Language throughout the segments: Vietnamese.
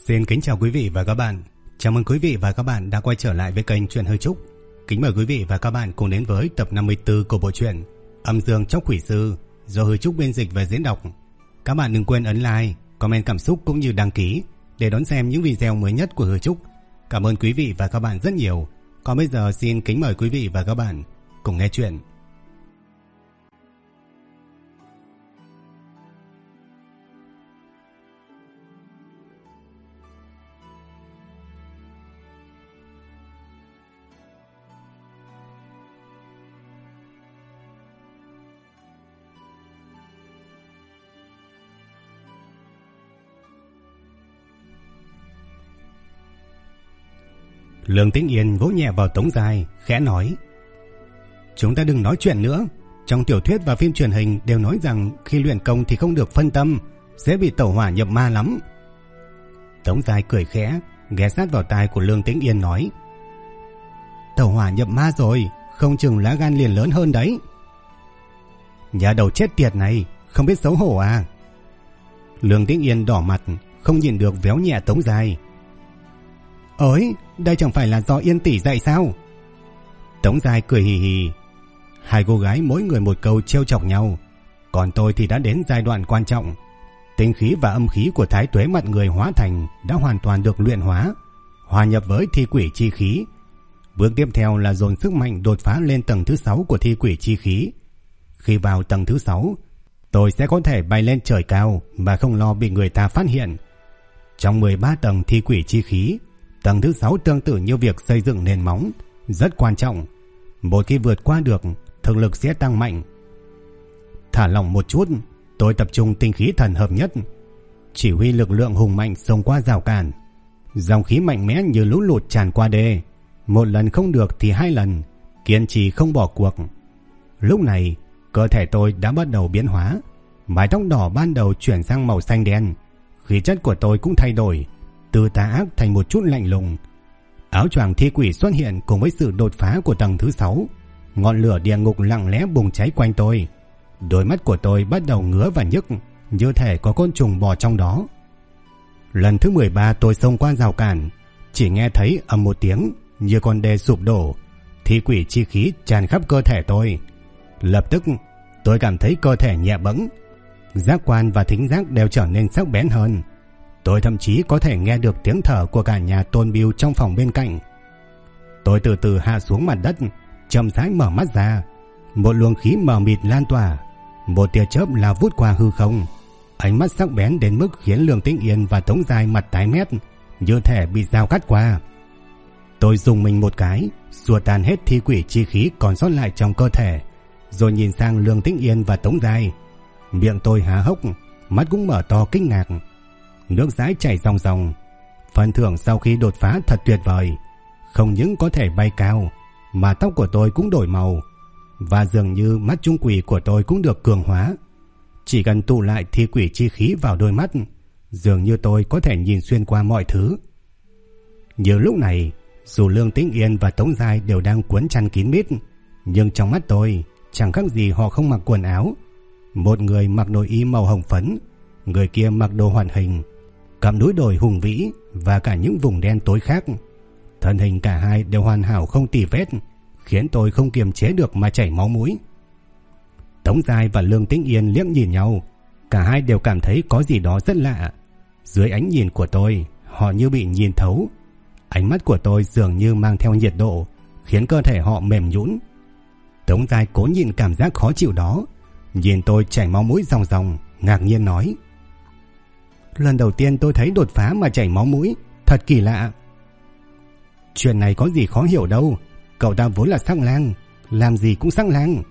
Xin kính chào quý vị và các bạn. Chào mừng quý vị và các bạn đã quay trở lại với kênh Truyện Hơi Trúc. Kính mời quý vị và các bạn cùng đến với tập 54 của bộ truyện Âm Dương Chóc Quỷ Sư do Hơi Trúc biên dịch và diễn đọc. Các bạn đừng quên ấn like, comment cảm xúc cũng như đăng ký để đón xem những video mới nhất của Hơi Trúc. Cảm ơn quý vị và các bạn rất nhiều. Còn bây giờ xin kính mời quý vị và các bạn cùng nghe chuyện. Lương Tĩnh Yên vỗ nhẹ vào Tống Giai, khẽ nói: "Chúng ta đừng nói chuyện nữa. Trong tiểu thuyết và phim truyền hình đều nói rằng khi luyện công thì không được phân tâm, sẽ bị tẩu hỏa nhập ma lắm." Tống Giai cười khẽ, ghé sát vào tai của Lương Tĩnh Yên nói: "Tẩu hỏa nhập ma rồi, không chừng lá gan liền lớn hơn đấy." "Nhà đầu chết tiệt này, không biết xấu hổ à?" Lương Tĩnh Yên đỏ mặt, không nhìn được véo nhẹ Tống Giai. "Ôi, đây chẳng phải là do Yên tỷ dạy sao?" Tống Giai cười hì hì. Hai cô gái mỗi người một câu trêu chọc nhau. Còn tôi thì đã đến giai đoạn quan trọng. Tinh khí và âm khí của Thái Tuế mặt người hóa thành đã hoàn toàn được luyện hóa, hòa nhập với thi quỷ chi khí. Bước tiếp theo là dồn sức mạnh đột phá lên tầng thứ 6 của thi quỷ chi khí. Khi vào tầng thứ 6, tôi sẽ có thể bay lên trời cao mà không lo bị người ta phát hiện. Trong 13 tầng thi quỷ chi khí, tầng thứ 6 tương tự như việc xây dựng nền móng, rất quan trọng. Một khi vượt qua được, thực lực sẽ tăng mạnh. Thả lỏng một chút, tôi tập trung tinh khí thần hợp nhất, chỉ huy lực lượng hùng mạnh xông qua rào cản. Dòng khí mạnh mẽ như lũ lụt tràn qua đê, một lần không được thì hai lần, kiên trì không bỏ cuộc. Lúc này, cơ thể tôi đã bắt đầu biến hóa, mái tóc đỏ ban đầu chuyển sang màu xanh đen, khí chất của tôi cũng thay đổi, từ tà ác thành một chút lạnh lùng. Áo choàng thi quỷ xuất hiện cùng với sự đột phá của tầng thứ 6. Ngọn lửa địa ngục lặng lẽ bùng cháy quanh tôi. Đôi mắt của tôi bắt đầu ngứa và nhức, như thể có côn trùng bò trong đó. Lần thứ 13 tôi xông qua rào cản, chỉ nghe thấy ầm một tiếng như con đê sụp đổ. Thi quỷ chi khí tràn khắp cơ thể tôi. Lập tức tôi cảm thấy cơ thể nhẹ bẫng, giác quan và thính giác đều trở nên sắc bén hơn. Tôi thậm chí có thể nghe được tiếng thở của cả nhà Tôn Biêu trong phòng bên cạnh. Tôi từ từ hạ xuống mặt đất, chậm rãi mở mắt ra. Một luồng khí mờ mịt lan tỏa, một tia chớp lao vút qua hư không. Ánh mắt sắc bén đến mức khiến Lương Tĩnh Yên và Tống Giai mặt tái mét, như thể bị dao cắt qua. Tôi dùng mình một cái, xua tan hết thi quỷ chi khí còn sót lại trong cơ thể, rồi nhìn sang Lương Tĩnh Yên và Tống Giai. Miệng tôi há hốc, mắt cũng mở to kinh ngạc. Nước dãi chảy ròng ròng. Phần thưởng sau khi đột phá thật tuyệt vời. Không những có thể bay cao, mà tóc của tôi cũng đổi màu, và dường như mắt trung quỷ của tôi cũng được cường hóa. Chỉ cần tụ lại thi quỷ chi khí vào đôi mắt, dường như tôi có thể nhìn xuyên qua mọi thứ. Như lúc này, dù Lương Tĩnh Yên và Tống Giai đều đang cuốn chăn kín mít, nhưng trong mắt tôi chẳng khác gì họ không mặc quần áo. Một người mặc nội y màu hồng phấn, người kia mặc đồ hoàn hình, cầm núi đồi hùng vĩ và cả những vùng đen tối khác. Thân hình cả hai đều hoàn hảo không tì vết, khiến tôi không kiềm chế được mà chảy máu mũi. Tống Giai và Lương Tĩnh Yên liếc nhìn nhau, cả hai đều cảm thấy có gì đó rất lạ. Dưới ánh nhìn của tôi, họ như bị nhìn thấu. Ánh mắt của tôi dường như mang theo nhiệt độ, khiến cơ thể họ mềm nhũn. Tống Giai cố nhịn cảm giác khó chịu đó, nhìn tôi chảy máu mũi ròng ròng, ngạc nhiên nói: "Lần đầu tiên tôi thấy đột phá mà chảy máu mũi, thật kỳ lạ." "Chuyện này có gì khó hiểu đâu, cậu ta vốn là sắc lang, làm gì cũng sắc lang."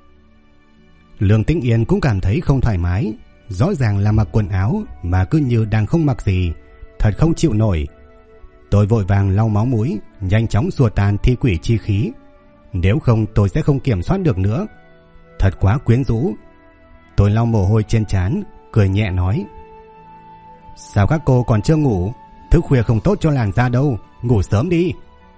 Lương Tĩnh Yên cũng cảm thấy không thoải mái, rõ ràng là mặc quần áo mà cứ như đang không mặc gì, thật không chịu nổi. Tôi vội vàng lau máu mũi, nhanh chóng xua tan thi quỷ chi khí, nếu không tôi sẽ không kiểm soát được nữa. Thật quá quyến rũ. Tôi lau mồ hôi trên trán, cười nhẹ nói: "Sao các cô còn chưa ngủ? Thức khuya không tốt cho làn da đâu, ngủ sớm đi."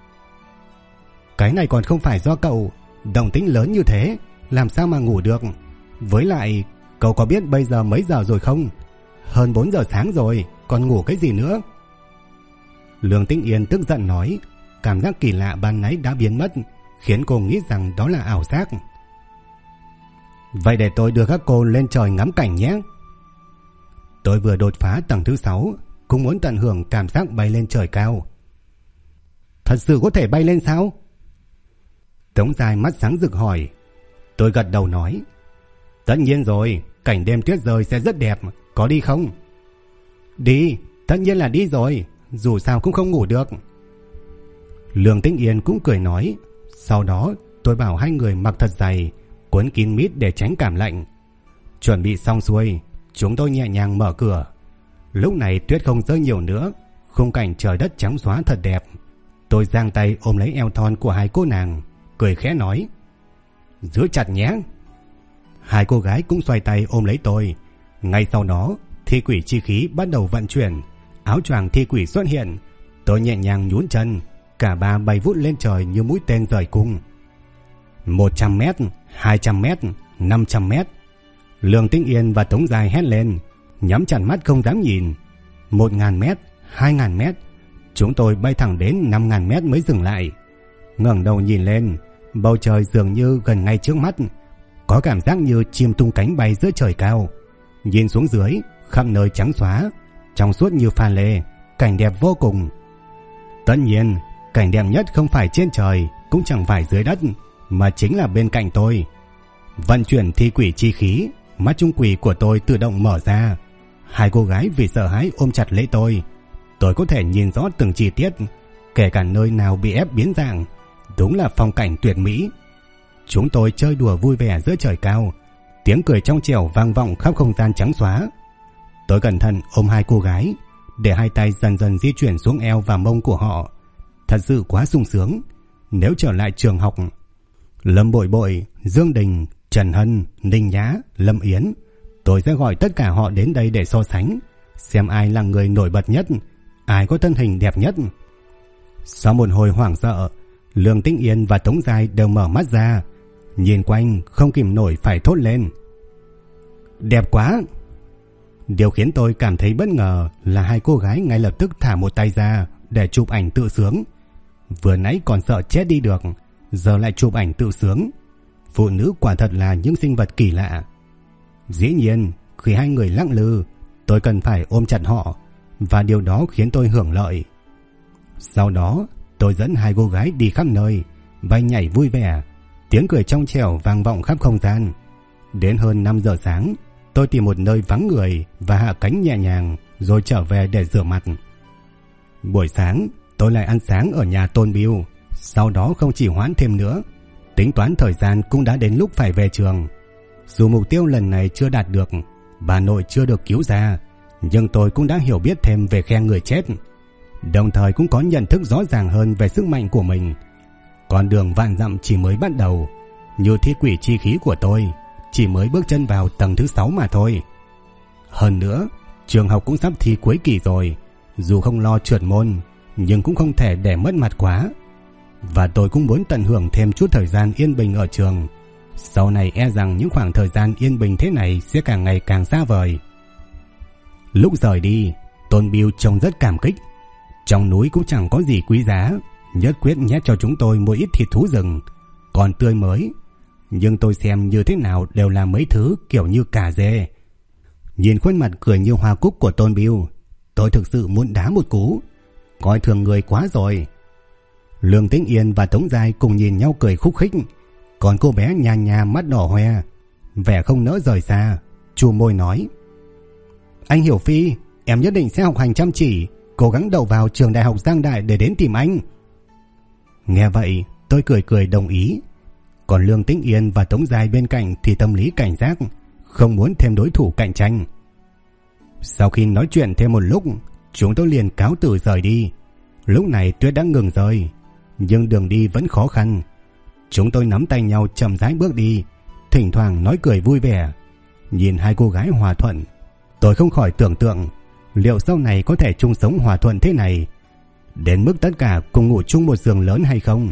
"Cái này còn không phải do cậu, động tĩnh lớn như thế, làm sao mà ngủ được? Với lại, cậu có biết bây giờ mấy giờ rồi không? Hơn 4 giờ sáng rồi, còn ngủ cái gì nữa?" Lương Tĩnh Yên tức giận nói, cảm giác kỳ lạ ban nãy đã biến mất, khiến cô nghĩ rằng đó là ảo giác. Vậy để tôi đưa các cô lên trời ngắm cảnh nhé. Tôi vừa đột phá tầng thứ 6, cũng muốn tận hưởng cảm giác bay lên trời cao. Thật sự có thể bay lên sao? Tống Giai mắt sáng rực hỏi. Tôi gật đầu nói, tất nhiên rồi, cảnh đêm tuyết rơi sẽ rất đẹp, có đi không? Đi, tất nhiên là đi rồi, dù sao cũng không ngủ được. Lương Tĩnh Yên cũng cười nói. Sau đó tôi bảo hai người mặc thật dày, cuốn kín mít để tránh cảm lạnh. Chuẩn bị xong xuôi, chúng tôi nhẹ nhàng mở cửa. Lúc này tuyết không rơi nhiều nữa, khung cảnh trời đất trắng xóa thật đẹp. Tôi giang tay ôm lấy eo thon của hai cô nàng, cười khẽ nói, giữ chặt nhé. Hai cô gái cũng xoay tay ôm lấy tôi. Ngay sau đó, thi quỷ chi khí bắt đầu vận chuyển, áo choàng thi quỷ xuất hiện. Tôi nhẹ nhàng nhún chân, cả ba bay vút lên trời như mũi tên rời cung. 100 mét, 200 mét, 500 mét. Lương Tĩnh Yên và Tống Giai hét lên, nhắm chặt mắt không dám nhìn. 1000 mét, 2000 mét. Chúng tôi bay thẳng đến 5000 mét mới dừng lại. Ngẩng đầu nhìn lên, bầu trời dường như gần ngay trước mắt, có cảm giác như chim tung cánh bay giữa trời cao. Nhìn xuống dưới, khắp nơi trắng xóa, trong suốt như pha lê, cảnh đẹp vô cùng. Tất nhiên, cảnh đẹp nhất không phải trên trời, cũng chẳng phải dưới đất, mà chính là bên cạnh tôi. Vận chuyển thi quỷ chi khí, mắt trung quỷ của tôi tự động mở ra. Hai cô gái vì sợ hãi ôm chặt lấy tôi. Tôi có thể nhìn rõ từng chi tiết, kể cả nơi nào bị ép biến dạng. Đúng là phong cảnh tuyệt mỹ. Chúng tôi chơi đùa vui vẻ giữa trời cao, tiếng cười trong trẻo vang vọng khắp không gian trắng xóa. Tôi cẩn thận ôm hai cô gái, để hai tay dần dần di chuyển xuống eo và mông của họ. Thật sự quá sung sướng. Nếu trở lại trường học, Lâm Bội Bội, Dương Đình, Trần Hân, Ninh Nhã, Lâm Yến, tôi sẽ gọi tất cả họ đến đây để so sánh, xem ai là người nổi bật nhất, ai có thân hình đẹp nhất. Sau một hồi hoảng sợ, Lương Tĩnh Yên và Tống Giai đều mở mắt ra, nhìn quanh không kìm nổi phải thốt lên, đẹp quá. Điều khiến tôi cảm thấy bất ngờ là hai cô gái ngay lập tức thả một tay ra để chụp ảnh tự sướng. Vừa nãy còn sợ chết đi được, giờ lại chụp ảnh tự sướng. Phụ nữ quả thật là những sinh vật kỳ lạ. Dĩ nhiên, khi hai người lắc lư, tôi cần phải ôm chặt họ, và điều đó khiến tôi hưởng lợi. Sau đó, tôi dẫn hai cô gái đi khắp nơi, bay nhảy vui vẻ, tiếng cười trong trẻo vang vọng khắp không gian. Đến hơn 5 giờ sáng, tôi tìm một nơi vắng người và hạ cánh nhẹ nhàng, rồi trở về để rửa mặt. Buổi sáng, tôi lại ăn sáng ở nhà Tôn Biêu, sau đó không chỉ hoãn thêm nữa. Tính toán thời gian cũng đã đến lúc phải về trường. Dù mục tiêu lần này chưa đạt được, bà nội chưa được cứu ra, nhưng tôi cũng đã hiểu biết thêm về khe người chết, đồng thời cũng có nhận thức rõ ràng hơn về sức mạnh của mình. Con đường vạn dặm chỉ mới bắt đầu. Như thi quỷ chi khí của tôi chỉ mới bước chân vào tầng thứ 6 mà thôi. Hơn nữa, trường học cũng sắp thi cuối kỳ rồi. Dù không lo trượt môn, nhưng cũng không thể để mất mặt quá. Và tôi cũng muốn tận hưởng thêm chút thời gian yên bình ở trường. Sau này e rằng những khoảng thời gian yên bình thế này sẽ càng ngày càng xa vời. Lúc rời đi, Tôn Biêu trông rất cảm kích. Trong núi cũng chẳng có gì quý giá, nhất quyết nhét cho chúng tôi một ít thịt thú rừng, còn tươi mới. Nhưng tôi xem như thế nào đều là mấy thứ kiểu như cà dê. Nhìn khuôn mặt cười như hoa cúc của Tôn Biêu, tôi thực sự muốn đá một cú. Coi thường người quá rồi. Lương Tĩnh Yên và Tống Giai cùng nhìn nhau cười khúc khích, còn cô bé nhà nhà mắt đỏ hoe, vẻ không nỡ rời xa, chu môi nói, anh Hiểu Phi, em nhất định sẽ học hành chăm chỉ, cố gắng đậu vào trường đại học Giang Đại để đến tìm anh. Nghe vậy, tôi cười cười đồng ý. Còn Lương Tĩnh Yên và Tống Giai bên cạnh thì tâm lý cảnh giác, không muốn thêm đối thủ cạnh tranh. Sau khi nói chuyện thêm một lúc, chúng tôi liền cáo từ rời đi. Lúc này tuyết đã ngừng rơi, nhưng đường đi vẫn khó khăn. Chúng tôi nắm tay nhau chậm rãi bước đi, thỉnh thoảng nói cười vui vẻ. Nhìn hai cô gái hòa thuận, tôi không khỏi tưởng tượng liệu sau này có thể chung sống hòa thuận thế này, đến mức tất cả cùng ngủ chung một giường lớn hay không.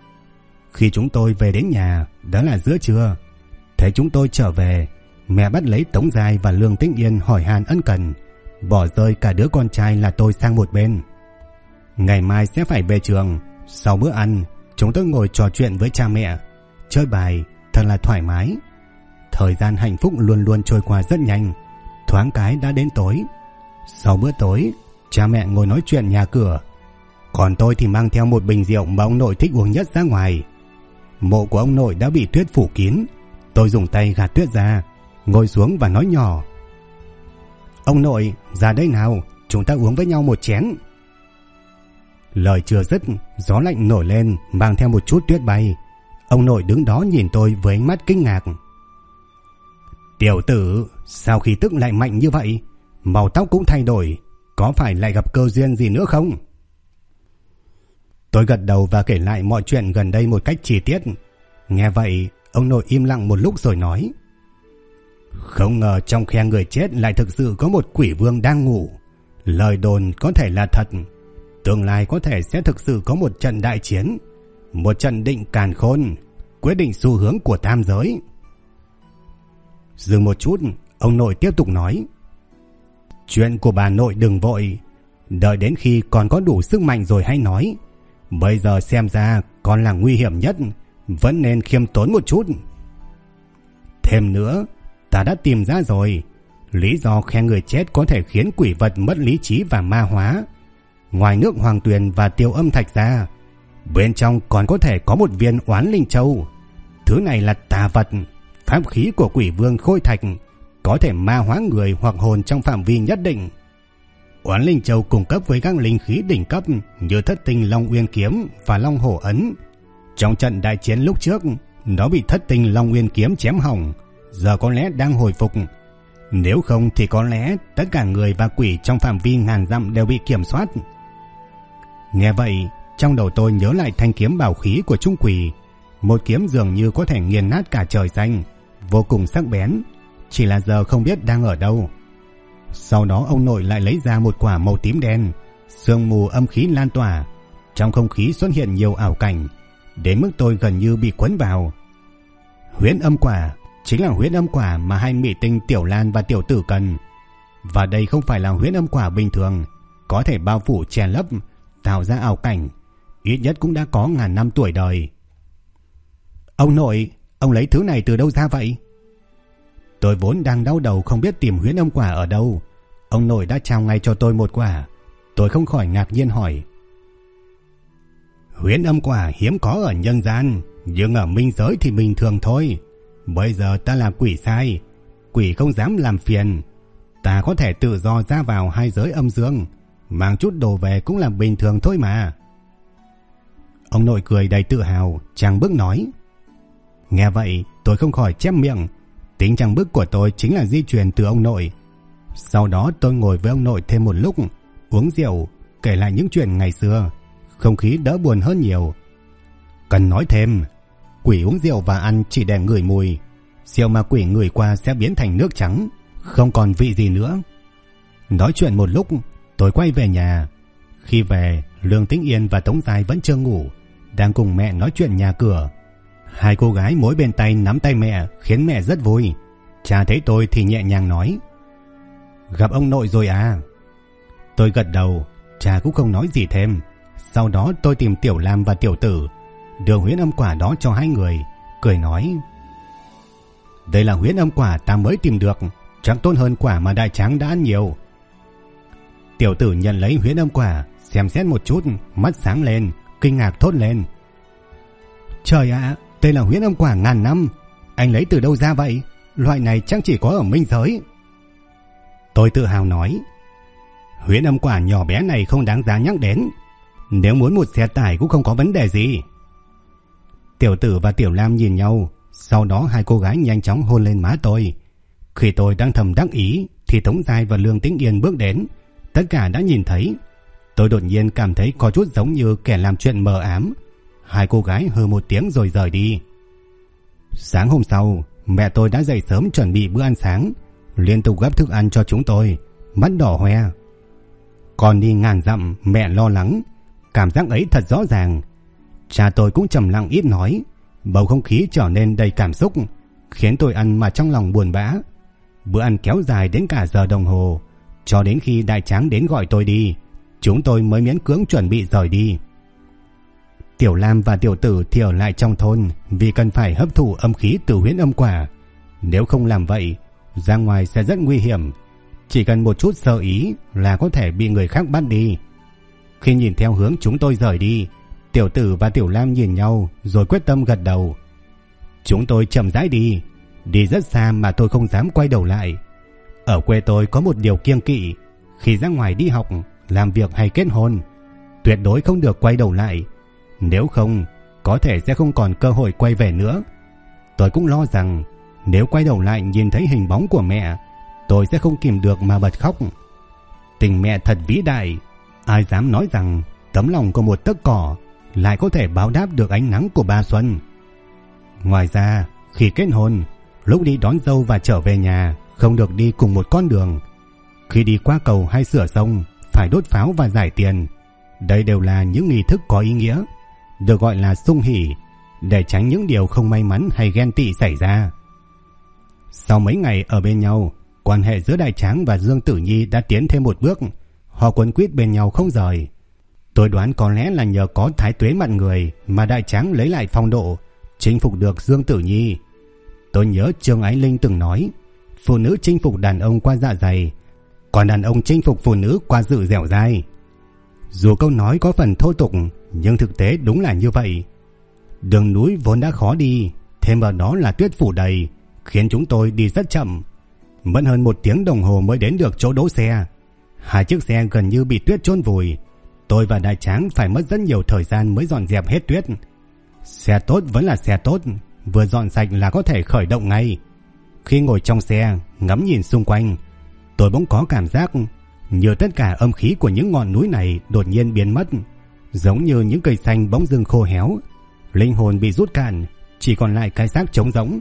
Khi chúng tôi về đến nhà, đã là giữa trưa. Thấy chúng tôi trở về, mẹ bắt lấy Tống Giai và Lương Tĩnh Yên hỏi han ân cần, bỏ rơi cả đứa con trai là tôi sang một bên. Ngày mai sẽ phải về trường. Sau bữa ăn, chúng tôi ngồi trò chuyện với cha mẹ, chơi bài, thật là thoải mái. Thời gian hạnh phúc luôn luôn trôi qua rất nhanh. Thoáng cái đã đến tối. Sau bữa tối, cha mẹ ngồi nói chuyện nhà cửa, còn tôi thì mang theo một bình rượu mà ông nội thích uống nhất ra ngoài. Mộ của ông nội đã bị tuyết phủ kín. Tôi dùng tay gạt tuyết ra, ngồi xuống và nói nhỏ: "Ông nội, ra đây nào, chúng ta uống với nhau một chén." Lời chưa dứt, gió lạnh nổi lên mang theo một chút tuyết bay. Ông nội đứng đó nhìn tôi với ánh mắt kinh ngạc. "Tiểu tử, sao khí tức lại mạnh như vậy? Màu tóc cũng thay đổi, có phải lại gặp cơ duyên gì nữa không?" Tôi gật đầu và kể lại mọi chuyện gần đây một cách chi tiết. Nghe vậy, ông nội im lặng một lúc rồi nói: "Không ngờ trong khe người chết lại thực sự có một quỷ vương đang ngủ. Lời đồn có thể là thật. Tương lai có thể sẽ thực sự có một trận đại chiến, một trận định càn khôn, quyết định xu hướng của tam giới." Dừng một chút, ông nội tiếp tục nói: "Chuyện của bà nội đừng vội, đợi đến khi con có đủ sức mạnh rồi hãy nói. Bây giờ xem ra con là nguy hiểm nhất, vẫn nên khiêm tốn một chút. Thêm nữa, ta đã tìm ra rồi, lý do khe người chết có thể khiến quỷ vật mất lý trí và ma hóa. Ngoài nước hoàng tuyền và tiêu âm thạch ra, bên trong còn có thể có một viên oán linh châu. Thứ này là tà vật, pháp khí của quỷ vương khôi thạch, có thể ma hóa người hoặc hồn trong phạm vi nhất định. Oán linh châu cung cấp với các linh khí đỉnh cấp như thất tinh long uyên kiếm và long hổ ấn. Trong trận đại chiến lúc trước, nó bị thất tinh long uyên kiếm chém hỏng, giờ có lẽ đang hồi phục. Nếu không thì có lẽ tất cả người và quỷ trong phạm vi ngàn dặm đều bị kiểm soát." Nghe vậy, trong đầu tôi nhớ lại thanh kiếm bảo khí của Trung Quỷ, một kiếm dường như có thể nghiền nát cả trời xanh, vô cùng sắc bén, chỉ là giờ không biết đang ở đâu. Sau đó ông nội lại lấy ra một quả màu tím đen, sương mù âm khí lan tỏa, trong không khí xuất hiện nhiều ảo cảnh, đến mức tôi gần như bị cuốn vào. Huyễn âm quả chính là huyễn âm quả mà hai mỹ tinh Tiểu Lan và Tiểu Tử cần, và đây không phải là huyễn âm quả bình thường, có thể bao phủ che lấp, tạo ra ảo cảnh, ít nhất cũng đã có ngàn năm tuổi đời. "Ông nội, ông lấy thứ này từ đâu ra vậy?" Tôi vốn đang đau đầu không biết tìm huyễn âm quả ở đâu, ông nội đã trao ngay cho tôi một quả. Tôi không khỏi ngạc nhiên hỏi: "Huyễn âm quả hiếm có ở nhân gian, nhưng ở minh giới thì bình thường thôi. Bây giờ ta là quỷ sai, quỷ không dám làm phiền, ta có thể tự do ra vào hai giới âm dương, mang chút đồ về cũng là bình thường thôi mà." Ông nội cười đầy tự hào, trang bức nói. Nghe vậy, tôi không khỏi chép miệng. Tính trang bức của tôi chính là di truyền từ ông nội. Sau đó tôi ngồi với ông nội thêm một lúc, uống rượu, kể lại những chuyện ngày xưa. Không khí đỡ buồn hơn nhiều. Cần nói thêm, quỷ uống rượu và ăn chỉ để ngửi mùi. Rượu mà quỷ ngửi qua sẽ biến thành nước trắng, không còn vị gì nữa. Nói chuyện một lúc, tôi quay về nhà. Khi về, Lương Tĩnh Yên và Tống Giai vẫn chưa ngủ, đang cùng mẹ nói chuyện nhà cửa. Hai cô gái mỗi bên tay nắm tay mẹ, khiến mẹ rất vui. Cha thấy tôi thì nhẹ nhàng nói: "Gặp ông nội rồi à?" Tôi gật đầu, cha cũng không nói gì thêm. Sau đó tôi tìm Tiểu Lam và Tiểu Tử, đưa huyễn âm quả đó cho hai người, cười nói: "Đây là huyễn âm quả ta mới tìm được, chắc tốt hơn quả mà đại tráng đã ăn nhiều." Tiểu Tử nhận lấy huyễn âm quả, xem xét một chút, mắt sáng lên, kinh ngạc thốt lên: "Trời ạ, đây là huyễn âm quả ngàn năm, anh lấy từ đâu ra vậy? Loại này chắc chỉ có ở minh giới." Tôi tự hào nói: "Huyễn âm quả nhỏ bé này không đáng giá nhắc đến, nếu muốn một xe tải cũng không có vấn đề gì." Tiểu Tử và Tiểu Lam nhìn nhau, sau đó hai cô gái nhanh chóng hôn lên má tôi. Khi tôi đang thầm đắc ý thì Tống Giai và Lương Tĩnh Yên bước đến, tất cả đã nhìn thấy. Tôi đột nhiên cảm thấy có chút giống như kẻ làm chuyện mờ ám. Hai cô gái hừ một tiếng rồi rời đi. Sáng hôm sau, mẹ tôi đã dậy sớm chuẩn bị bữa ăn sáng, liên tục gấp thức ăn cho chúng tôi, mắt đỏ hoe. Còn đi ngàn dặm, mẹ lo lắng, cảm giác ấy thật rõ ràng. Cha tôi cũng trầm lặng ít nói, bầu không khí trở nên đầy cảm xúc, khiến tôi ăn mà trong lòng buồn bã. Bữa ăn kéo dài đến cả giờ đồng hồ, cho đến khi đại tráng đến gọi tôi đi, chúng tôi mới miễn cưỡng chuẩn bị rời đi. Tiểu Lam và Tiểu Tử thì ở lại trong thôn vì cần phải hấp thụ âm khí từ huyễn âm quả. Nếu không làm vậy, ra ngoài sẽ rất nguy hiểm. Chỉ cần một chút sơ ý là có thể bị người khác bắt đi. Khi nhìn theo hướng chúng tôi rời đi, Tiểu Tử và Tiểu Lam nhìn nhau rồi quyết tâm gật đầu. Chúng tôi chậm rãi đi rất xa mà tôi không dám quay đầu lại. Ở quê tôi có một điều kiêng kỵ, khi ra ngoài đi học, làm việc hay kết hôn, tuyệt đối không được quay đầu lại. Nếu không, có thể sẽ không còn cơ hội quay về nữa. Tôi cũng lo rằng nếu quay đầu lại nhìn thấy hình bóng của mẹ, tôi sẽ không kìm được mà bật khóc. Tình mẹ thật vĩ đại, ai dám nói rằng tấm lòng của một tấc cỏ lại có thể báo đáp được ánh nắng của ba xuân. Ngoài ra, khi kết hôn, lúc đi đón dâu và trở về nhà không được đi cùng một con đường. Khi đi qua cầu hay sửa sông, phải đốt pháo và giải tiền. Đây đều là những nghi thức có ý nghĩa, được gọi là sung hỉ, để tránh những điều không may mắn hay ghen tị xảy ra. Sau mấy ngày ở bên nhau, quan hệ giữa Đại Tráng và Dương Tử Nhi đã tiến thêm một bước. Họ quấn quýt bên nhau không rời. Tôi đoán có lẽ là nhờ có Thái Tuế mặt người mà Đại Tráng lấy lại phong độ, chinh phục được Dương Tử Nhi. Tôi nhớ Trương Ái Linh từng nói, phụ nữ chinh phục đàn ông qua dạ dày, còn đàn ông chinh phục phụ nữ qua sự dẻo dai. Dù câu nói có phần thô tục, nhưng thực tế đúng là như vậy. Đường núi vốn đã khó đi, thêm vào đó là tuyết phủ đầy, khiến chúng tôi đi rất chậm. Mất hơn 1 tiếng đồng hồ mới đến được chỗ đỗ xe. 2 chiếc xe gần như bị tuyết chôn vùi. Tôi và Đại Tráng phải mất rất nhiều thời gian mới dọn dẹp hết tuyết. Xe tốt vẫn là xe tốt, vừa dọn sạch là có thể khởi động ngay. Khi ngồi trong xe, ngắm nhìn xung quanh, tôi bỗng có cảm giác như tất cả âm khí của những ngọn núi này đột nhiên biến mất, giống như những cây xanh bỗng dưng khô héo, linh hồn bị rút cạn, chỉ còn lại cái xác trống rỗng.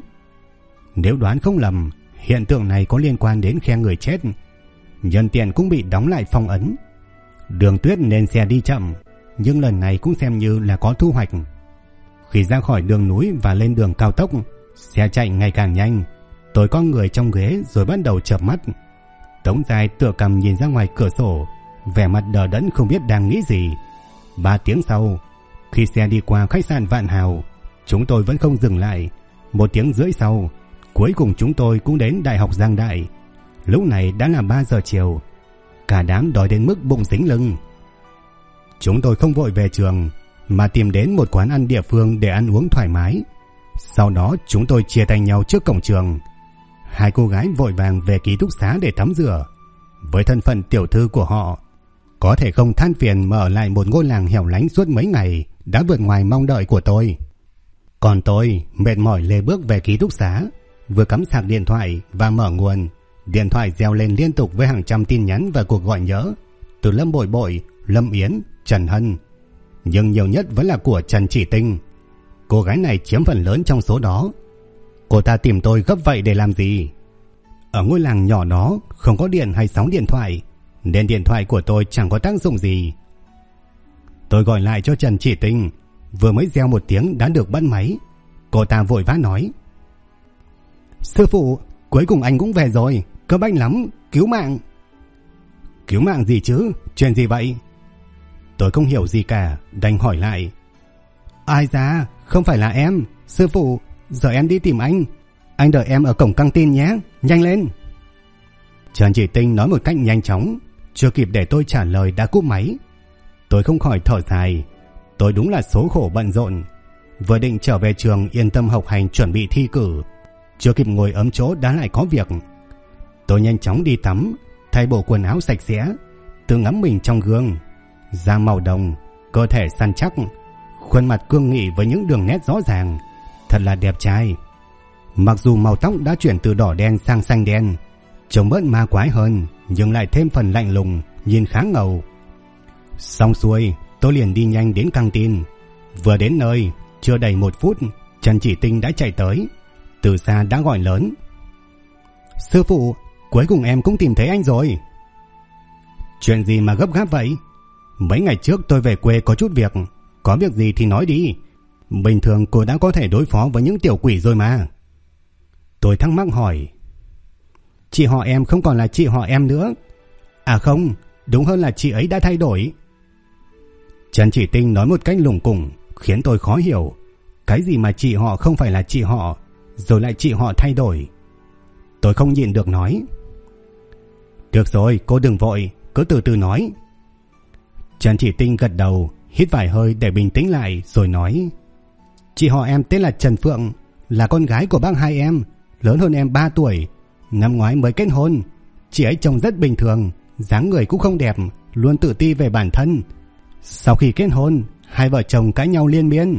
Nếu đoán không lầm, hiện tượng này có liên quan đến khe người chết. Nhân tiện cũng bị đóng lại phong ấn. Đường tuyết nên xe đi chậm, nhưng lần này cũng xem như là có thu hoạch. Khi ra khỏi đường núi và lên đường cao tốc, xe chạy ngày càng nhanh. Tôi có người trong ghế rồi bắt đầu chợp mắt. Tống Giai tựa cằm nhìn ra ngoài cửa sổ, vẻ mặt đờ đẫn không biết đang nghĩ gì. 3 tiếng sau, khi xe đi qua khách sạn Vạn Hào, chúng tôi vẫn không dừng lại. 1 tiếng rưỡi sau, cuối cùng chúng tôi cũng đến Đại học Giang Đại. Lúc này đã là 3 giờ chiều. Cả đám đói đến mức bụng dính lưng. Chúng tôi không vội về trường, mà tìm đến một quán ăn địa phương để ăn uống thoải mái. Sau đó chúng tôi chia tay nhau trước cổng trường. 2 cô gái vội vàng về ký túc xá để tắm rửa. Với thân phận tiểu thư của họ, có thể không than phiền mà ở lại một ngôi làng hẻo lánh suốt mấy ngày đã vượt ngoài mong đợi của tôi. Còn tôi mệt mỏi lê bước về ký túc xá, vừa cắm sạc điện thoại và mở nguồn. Điện thoại reo lên liên tục với hàng trăm tin nhắn và cuộc gọi nhớ từ Lâm Bội Bội, Lâm Yến, Trần Hân, nhưng nhiều nhất vẫn là của Trần Chỉ Tinh. Cô gái này chiếm phần lớn trong số đó. Cô ta tìm tôi gấp vậy để làm gì? Ở ngôi làng nhỏ đó không có điện hay sóng điện thoại, nên điện thoại của tôi chẳng có tác dụng gì. Tôi gọi lại cho Trần Chỉ Tinh, vừa mới reo 1 tiếng đã được bắt máy. Cô ta vội vã nói: Sư phụ, cuối cùng anh cũng về rồi, cấp bách lắm, cứu mạng. Cứu mạng gì chứ, chuyện gì vậy? Tôi không hiểu gì cả, đành hỏi lại. Ai da, không phải là em, sư phụ, giờ em đi tìm anh đợi em ở cổng căng tin nhé, nhanh lên. Trần Chỉ Tinh nói một cách nhanh chóng, chưa kịp để tôi trả lời đã cúp máy. Tôi không khỏi thở dài, tôi đúng là số khổ bận rộn. Vừa định trở về trường yên tâm học hành chuẩn bị thi cử, chưa kịp ngồi ấm chỗ đã lại có việc. Tôi nhanh chóng đi tắm, thay bộ quần áo sạch sẽ, tự ngắm mình trong gương. Da màu đồng, cơ thể săn chắc, khuôn mặt cương nghị với những đường nét rõ ràng, thật là đẹp trai. Mặc dù màu tóc đã chuyển từ đỏ đen sang xanh đen, trông bớt ma quái hơn, nhưng lại thêm phần lạnh lùng, nhìn khá ngầu. Xong xuôi, tôi liền đi nhanh đến căng tin. Vừa đến nơi, chưa đầy 1 phút, Trần Chỉ Tinh đã chạy tới, từ xa đã gọi lớn: Sư phụ, cuối cùng em cũng tìm thấy anh rồi. Chuyện gì mà gấp gáp vậy? Mấy ngày trước tôi về quê có chút việc, có việc gì thì nói đi. Bình thường cô đã có thể đối phó với những tiểu quỷ rồi mà. Tôi thắc mắc hỏi. Chị họ em không còn là chị họ em nữa. À không, Đúng hơn là chị ấy đã thay đổi. Trần Chỉ Tinh nói một cách lủng củng khiến tôi khó hiểu. Cái gì mà chị họ không phải là chị họ, rồi lại chị họ thay đổi. Tôi không nhịn được nói. Được rồi, cô đừng vội, cứ từ từ nói. Trần Chỉ Tinh gật đầu, hít vài hơi để bình tĩnh lại rồi nói. Chị họ em tên là Trần Phượng, là con gái của bác hai em, lớn hơn em 3 tuổi. Năm ngoái mới kết hôn. Chị ấy trông rất bình thường, dáng người cũng không đẹp, luôn tự ti về bản thân. Sau khi kết hôn, hai vợ chồng cãi nhau liên miên.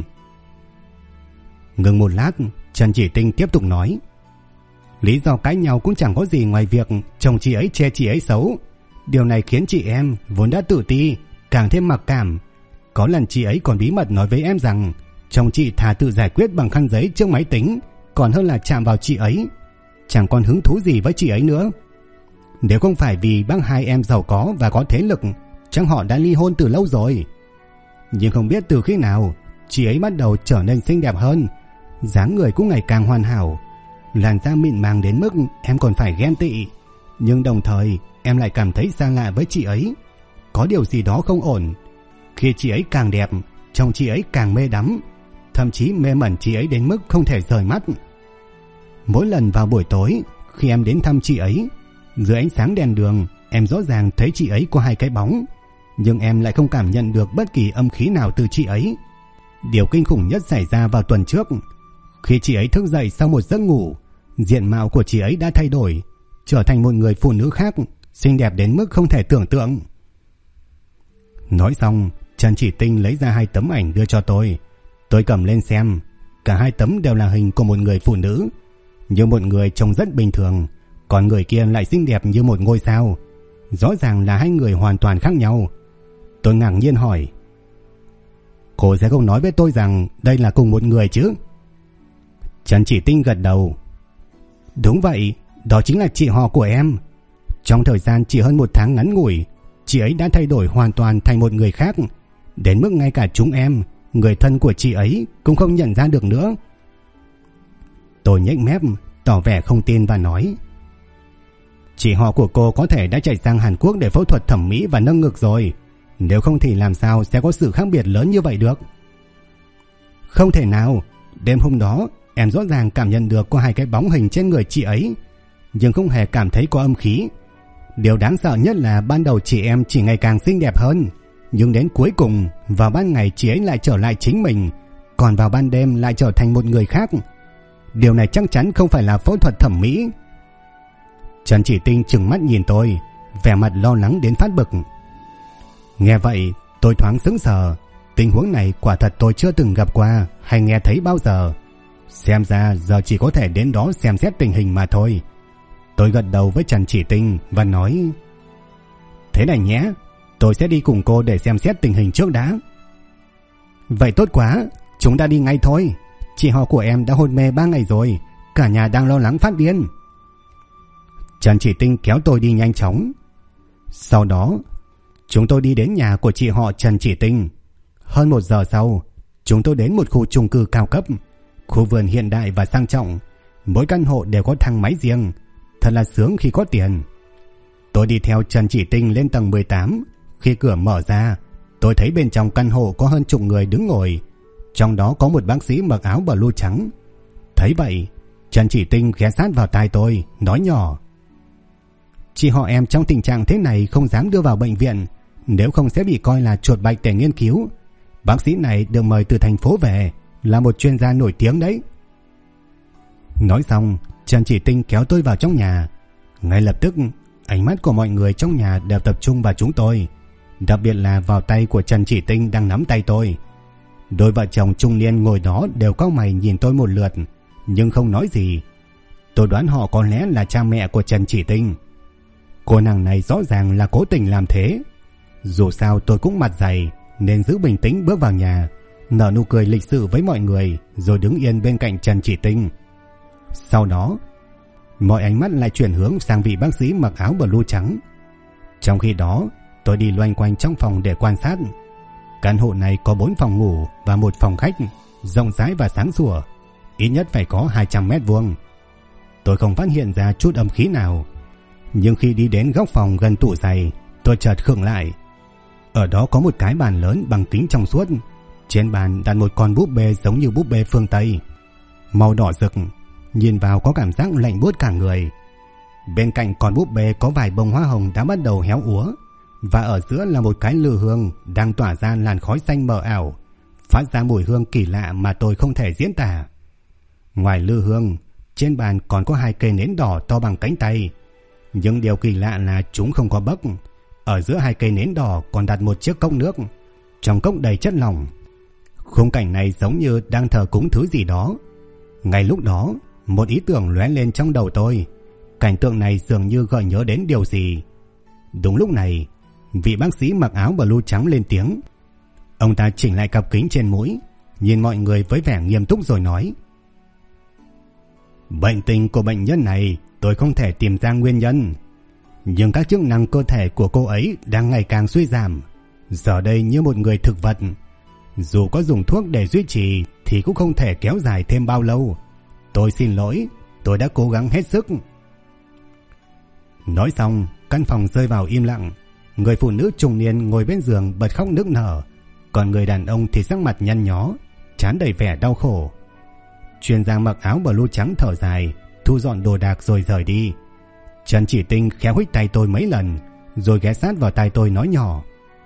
Ngừng một lát, Trần Chỉ Tinh tiếp tục nói. Lý do cãi nhau cũng chẳng có gì ngoài việc chồng chị ấy chê chị ấy xấu. Điều này khiến chị em vốn đã tự ti càng thêm mặc cảm. Có lần chị ấy còn bí mật nói với em rằng chồng chị thà tự giải quyết bằng khăn giấy trước máy tính còn hơn là chạm vào chị ấy. Chẳng còn hứng thú gì với chị ấy nữa. Nếu không phải vì bác hai em giàu có và có thế lực, chắc họ đã ly hôn từ lâu rồi. Nhưng không biết từ khi nào chị ấy bắt đầu trở nên xinh đẹp hơn, dáng người cũng ngày càng hoàn hảo, làn da mịn màng đến mức em còn phải ghen tị. Nhưng đồng thời em lại cảm thấy xa lạ với chị ấy. Có điều gì đó không ổn. Khi chị ấy càng đẹp, chồng chị ấy càng mê đắm, thậm chí mê mẩn chị ấy đến mức không thể rời mắt. Mỗi lần vào buổi tối, khi em đến thăm chị ấy, dưới ánh sáng đèn đường, em rõ ràng thấy chị ấy có hai cái bóng, nhưng em lại không cảm nhận được bất kỳ âm khí nào từ chị ấy. Điều kinh khủng nhất xảy ra vào tuần trước. Khi chị ấy thức dậy sau một giấc ngủ, diện mạo của chị ấy đã thay đổi, trở thành một người phụ nữ khác, xinh đẹp đến mức không thể tưởng tượng. Nói xong, Trần Chỉ Tinh lấy ra 2 tấm ảnh đưa cho tôi. Tôi cầm lên xem. Cả 2 tấm đều là hình của một người phụ nữ, nhưng một người trông rất bình thường, còn người kia lại xinh đẹp như một ngôi sao. Rõ ràng là 2 người hoàn toàn khác nhau. Tôi ngạc nhiên hỏi. Cô sẽ không nói với tôi rằng đây là cùng một người chứ? Trần Chỉ Tinh gật đầu. Đúng vậy, đó chính là chị họ của em. Trong thời gian chỉ hơn 1 tháng ngắn ngủi, chị ấy đã thay đổi hoàn toàn thành một người khác, đến mức ngay cả chúng em, người thân của chị ấy, cũng không nhận ra được nữa. Tôi nhếch mép, tỏ vẻ không tin và nói. Chị họ của cô có thể đã chạy sang Hàn Quốc để phẫu thuật thẩm mỹ và nâng ngực rồi. Nếu không thì làm sao sẽ có sự khác biệt lớn như vậy được? Không thể nào. Đêm hôm đó em rõ ràng cảm nhận được có 2 cái bóng hình trên người chị ấy, nhưng không hề cảm thấy có âm khí. Điều đáng sợ nhất là ban đầu chị em chỉ ngày càng xinh đẹp hơn, nhưng đến cuối cùng vào ban ngày chị ấy lại trở lại chính mình, còn vào ban đêm lại trở thành một người khác. Điều này chắc chắn không phải là phẫu thuật thẩm mỹ. Trần Chỉ Tinh trừng mắt nhìn tôi, vẻ mặt lo lắng đến phát bực. Nghe vậy tôi thoáng sững sờ. Tình huống này quả thật tôi chưa từng gặp qua hay nghe thấy bao giờ. Xem ra giờ chỉ có thể đến đó xem xét tình hình mà thôi. Tôi gật đầu với Trần Chỉ Tinh và nói. Thế này nhé, tôi sẽ đi cùng cô để xem xét tình hình trước đã. Vậy tốt quá, chúng ta đi ngay thôi. Chị họ của em đã hôn mê 3 ngày rồi, cả nhà đang lo lắng phát điên. Trần Chỉ Tinh kéo tôi đi nhanh chóng. Sau đó chúng tôi đi đến nhà của chị họ Trần Chỉ Tinh. Hơn 1 giờ sau, chúng tôi đến một khu chung cư cao cấp, khu vườn hiện đại và sang trọng. Mỗi căn hộ đều có thang máy riêng, thật là sướng khi có tiền. Tôi đi theo Trần Chỉ Tinh lên tầng 18. Khi cửa mở ra, tôi thấy bên trong căn hộ có hơn chục người đứng ngồi, trong đó có một bác sĩ mặc áo blue trắng. Thấy vậy, Trần Chỉ Tinh ghé sát vào tai tôi, nói nhỏ. Chị họ em trong tình trạng thế này không dám đưa vào bệnh viện, nếu không sẽ bị coi là chuột bạch để nghiên cứu. Bác sĩ này được mời từ thành phố về, là một chuyên gia nổi tiếng đấy. Nói xong, Trần Chỉ Tinh kéo tôi vào trong nhà. Ngay lập tức, ánh mắt của mọi người trong nhà đều tập trung vào chúng tôi, đặc biệt là vào tay của Trần Chỉ Tinh đang nắm tay tôi. Đôi vợ chồng trung niên ngồi đó đều cau mày nhìn tôi một lượt, nhưng không nói gì. Tôi đoán họ có lẽ là cha mẹ của Trần Chỉ Tinh. Cô nàng này rõ ràng là cố tình làm thế. Dù sao tôi cũng mặt dày nên giữ bình tĩnh bước vào nhà, nở nụ cười lịch sự với mọi người rồi đứng yên bên cạnh Trần Chỉ Tinh. Sau đó, mọi ánh mắt lại chuyển hướng sang vị bác sĩ mặc áo blue trắng. Trong khi đó, tôi đi loanh quanh trong phòng để quan sát. Căn hộ này có 4 phòng ngủ và 1 phòng khách, rộng rãi và sáng sủa, ít nhất phải có 200 mét vuông. Tôi không phát hiện ra chút âm khí nào, nhưng khi đi đến góc phòng gần tủ giày, Tôi chợt khựng lại. Ở đó có một cái bàn lớn bằng kính trong suốt. Trên bàn đặt một con búp bê giống như búp bê phương Tây, màu đỏ rực, nhìn vào có cảm giác lạnh buốt cả người. Bên cạnh con búp bê có vài bông hoa hồng đã bắt đầu héo úa, và ở giữa là một cái lư hương đang tỏa ra làn khói xanh mờ ảo, phát ra mùi hương kỳ lạ mà tôi không thể diễn tả. Ngoài lư hương, trên bàn còn có 2 cây nến đỏ to bằng cánh tay, nhưng điều kỳ lạ là chúng không có bấc. Ở giữa 2 cây nến đỏ còn đặt một chiếc cốc nước, trong cốc đầy chất lỏng. Khung cảnh này giống như đang thờ cúng thứ gì đó. Ngay lúc đó, một ý tưởng lóe lên trong đầu tôi. Cảnh tượng này dường như gợi nhớ đến điều gì. Đúng lúc này, vị bác sĩ mặc áo blue trắng lên tiếng. Ông ta chỉnh lại cặp kính trên mũi, nhìn mọi người với vẻ nghiêm túc rồi nói: Bệnh tình của bệnh nhân này tôi không thể tìm ra nguyên nhân, nhưng các chức năng cơ thể của cô ấy đang ngày càng suy giảm, giờ đây như một người thực vật. Dù có dùng thuốc để duy trì thì cũng không thể kéo dài thêm bao lâu. Tôi xin lỗi, tôi đã cố gắng hết sức. Nói xong, căn phòng rơi vào im lặng. Người phụ nữ trung niên ngồi bên giường bật khóc nức nở, còn người đàn ông thì sắc mặt nhăn nhó, trán đầy vẻ đau khổ. Chuyên gia mặc áo blue trắng thở dài, thu dọn đồ đạc rồi rời đi. Trần Chỉ Tinh khéo huých tay tôi mấy lần, rồi ghé sát vào tai tôi nói nhỏ: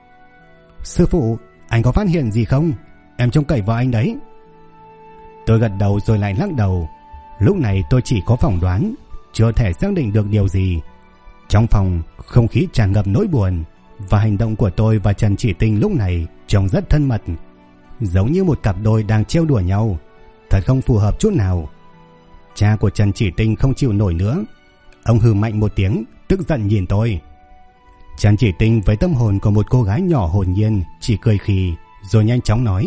Sư phụ, anh có phát hiện gì không? Em trông cậy vào anh đấy. Tôi gật đầu rồi lại lắc đầu. Lúc này tôi chỉ có phỏng đoán, chưa thể xác định được điều gì. Trong phòng, không khí tràn ngập nỗi buồn, và hành động của tôi và Trần Chỉ Tinh lúc này trông rất thân mật, giống như một cặp đôi đang trêu đùa nhau. Thật không phù hợp chút nào. Cha của Trần Chỉ Tinh không chịu nổi nữa. Ông hừ mạnh một tiếng, tức giận nhìn tôi. Trần Chỉ Tinh với tâm hồn của một cô gái nhỏ hồn nhiên chỉ cười khì, rồi nhanh chóng nói: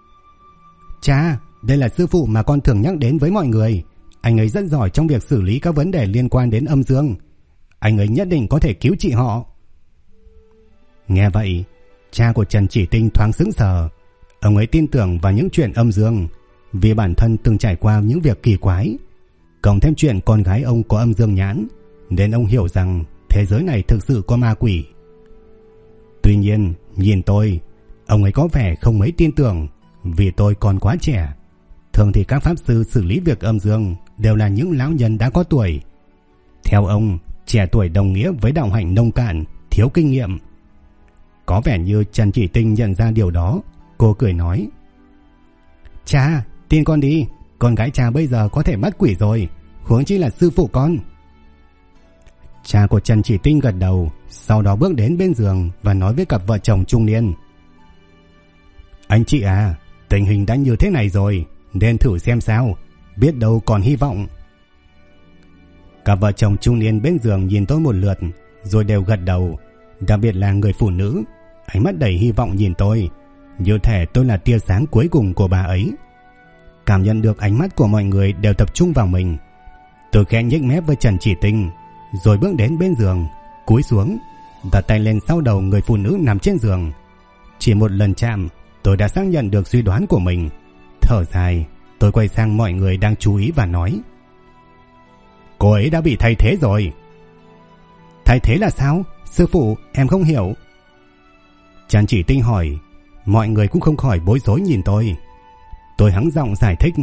Cha, đây là sư phụ mà con thường nhắc đến với mọi người. Anh ấy rất giỏi trong việc xử lý các vấn đề liên quan đến âm dương. Anh ấy nhất định có thể cứu trị họ. Nghe vậy, cha của Trần Chỉ Tinh thoáng sững sờ. Ông ấy tin tưởng vào những chuyện âm dương, vì bản thân từng trải qua những việc kỳ quái. Cộng thêm chuyện con gái ông có âm dương nhãn, nên ông hiểu rằng thế giới này thực sự có ma quỷ. Tuy nhiên, nhìn tôi, ông ấy có vẻ không mấy tin tưởng, vì tôi còn quá trẻ. Thường thì các pháp sư xử lý việc âm dương đều là những lão nhân đã có tuổi. Theo ông, trẻ tuổi đồng nghĩa với đạo hạnh nông cạn, thiếu kinh nghiệm. Có vẻ như Trần Chỉ Tinh nhận ra điều đó. Cô cười nói: Cha, tin con đi, con gái cha bây giờ có thể bắt quỷ rồi, huống chi là sư phụ con. Cha của Trần Chỉ Tinh gật đầu, sau đó bước đến bên giường và nói với cặp vợ chồng trung niên: Anh chị à, tình hình đã như thế này rồi, nên thử xem sao, biết đâu còn hy vọng. Cặp vợ chồng trung niên bên giường nhìn tôi một lượt, rồi đều gật đầu. Đặc biệt là người phụ nữ, ánh mắt đầy hy vọng nhìn tôi, như thể tôi là tia sáng cuối cùng của bà ấy. Cảm nhận được ánh mắt của mọi người đều tập trung vào mình, tôi khẽ nhếch mép với Trần Chỉ Tinh, rồi bước đến bên giường, cúi xuống, đặt tay lên sau đầu người phụ nữ nằm trên giường. Chỉ một lần chạm, tôi đã xác nhận được suy đoán của mình. Thở dài, tôi quay sang mọi người đang chú ý và nói: Cô ấy đã bị thay thế rồi. Thay thế là sao? Sư phụ, em không hiểu. Trần Chỉ Tinh hỏi. Mọi người cũng không khỏi bối rối nhìn tôi. Tôi hắng giọng giải thích: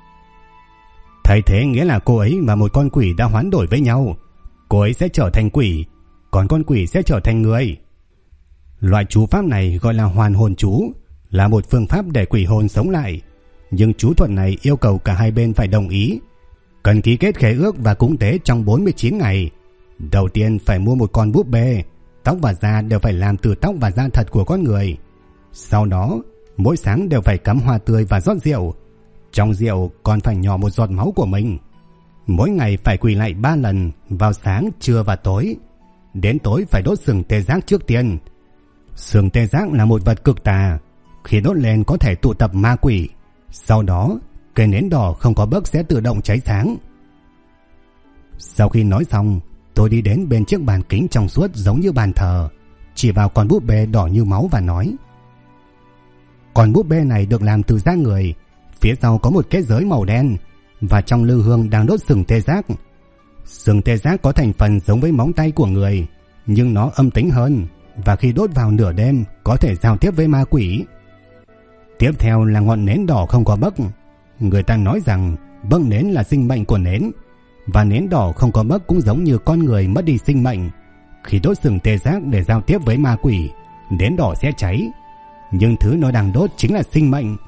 Thay thế nghĩa là cô ấy và một con quỷ đã hoán đổi với nhau. Cô ấy sẽ trở thành quỷ, còn con quỷ sẽ trở thành người. Loại chú pháp này gọi là hoàn hồn chú, là một phương pháp để quỷ hồn sống lại. Nhưng chú thuật này yêu cầu cả hai bên phải đồng ý, cần ký kết khế ước và cúng tế trong 49 ngày. Đầu tiên phải mua một con búp bê, tóc và da đều phải làm từ tóc và da thật của con người. Sau đó, mỗi sáng đều phải cắm hoa tươi và rót rượu. Trong rượu còn phải nhỏ một giọt máu của mình. Mỗi ngày phải quỳ lại 3 lần, vào sáng, trưa và tối. Đến tối phải đốt sừng tê giác trước tiên. Sừng tê giác là một vật cực tà, khi đốt lên có thể tụ tập ma quỷ. Sau đó, cây nến đỏ không có bấc sẽ tự động cháy sáng. Sau khi nói xong, tôi đi đến bên chiếc bàn kính trong suốt giống như bàn thờ, chỉ vào con búp bê đỏ như máu và nói: Con búp bê này được làm từ da người, phía sau có một kết giới màu đen, và trong lư hương đang đốt sừng tê giác. Sừng tê giác có thành phần giống với móng tay của người, nhưng nó âm tính hơn, và khi đốt vào nửa đêm có thể giao tiếp với ma quỷ. Tiếp theo là ngọn nến đỏ không có bấc. Người ta nói rằng bấc nến là sinh mệnh của nến, và nến đỏ không có bấc cũng giống như con người mất đi sinh mệnh. Khi đốt sừng tê giác để giao tiếp với ma quỷ, nến đỏ sẽ cháy, nhưng thứ nó đang đốt chính là sinh mệnh.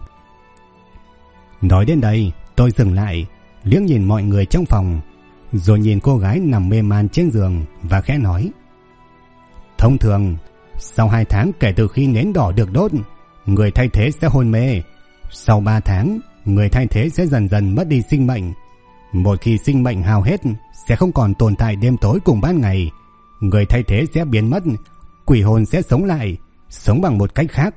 Nói đến đây, tôi dừng lại, liếc nhìn mọi người trong phòng, rồi nhìn cô gái nằm mê man trên giường và khẽ nói: thông thường, sau 2 tháng kể từ khi nến đỏ được đốt, người thay thế sẽ hôn mê. Sau 3 tháng, người thay thế sẽ dần dần mất đi sinh mệnh. Một khi sinh mệnh hao hết, sẽ không còn tồn tại đêm tối cùng ban ngày. Người thay thế sẽ biến mất, quỷ hồn sẽ sống lại, sống bằng một cách khác.